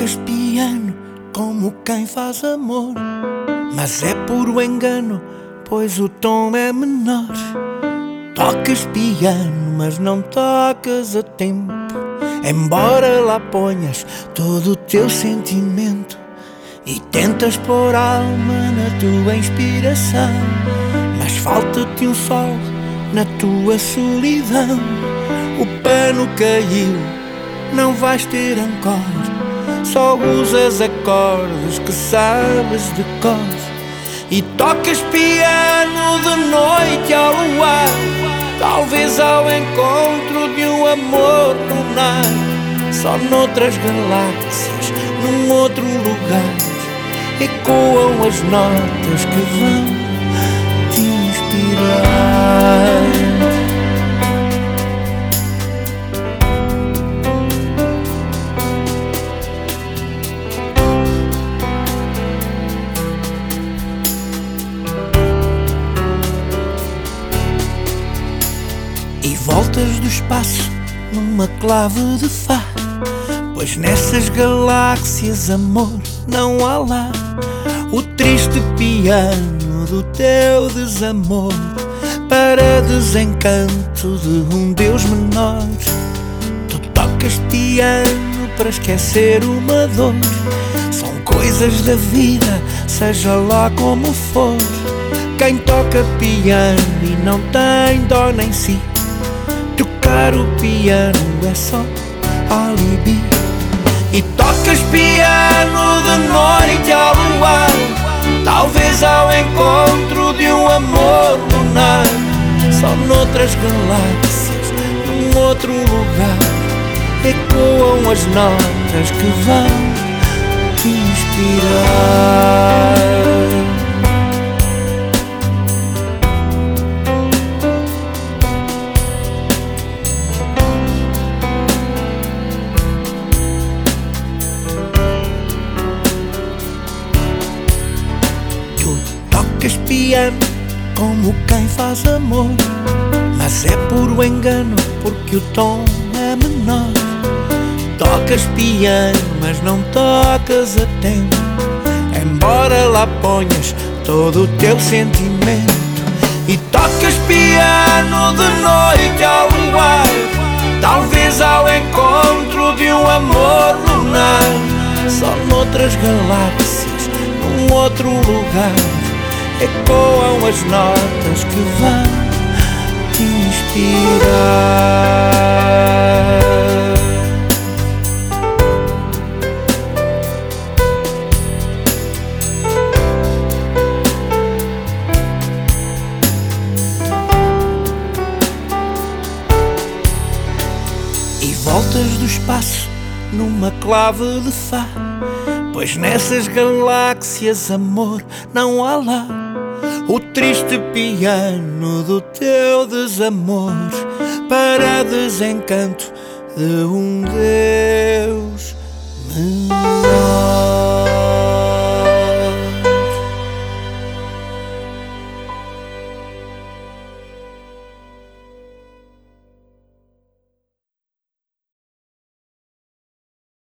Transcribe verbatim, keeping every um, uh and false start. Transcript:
Tocas piano como quem faz amor, mas é puro engano, pois o tom é menor. Tocas piano, mas não tocas a tempo, embora lá ponhas todo o teu sentimento. E tentas pôr alma na tua inspiração, mas falta-te um sol na tua solidão. O pano caiu, não vais ter encore, só usas acordes que sabes de cor. E tocas piano de noite ao luar, talvez ao encontro de um amor lunar. Só noutras galáxias, num outro lugar, ecoam as notas que vão te inspirar. E voltas do espaço numa clave de Fá, pois nessas galáxias, amor, não há lá. O triste piano do teu desamor, para desencanto de um Deus menor. Tu tocas piano para esquecer uma dor, são coisas da vida, seja lá como for. Quem toca piano e não tem dó nem si, tocar o piano é só alibi. E tocas piano de noite ao luar, talvez ao encontro de um amor lunar. Só noutras galáxias, num outro lugar, ecoam as notas que vão te inspirar. Tocas piano como quem faz amor, mas é puro engano, porque o tom é menor. Tocas piano, mas não tocas a tempo, embora lá ponhas todo o teu sentimento. E tocas piano de noite ao luar, talvez ao encontro de um amor lunar. Só noutras galáxias, num outro lugar, ecoam as notas que vão te inspirar. E voltas do espaço numa clave de Fá, pois nessas galáxias, amor, não há lá. O triste piano do teu desamor, para desencanto de um Deus menor.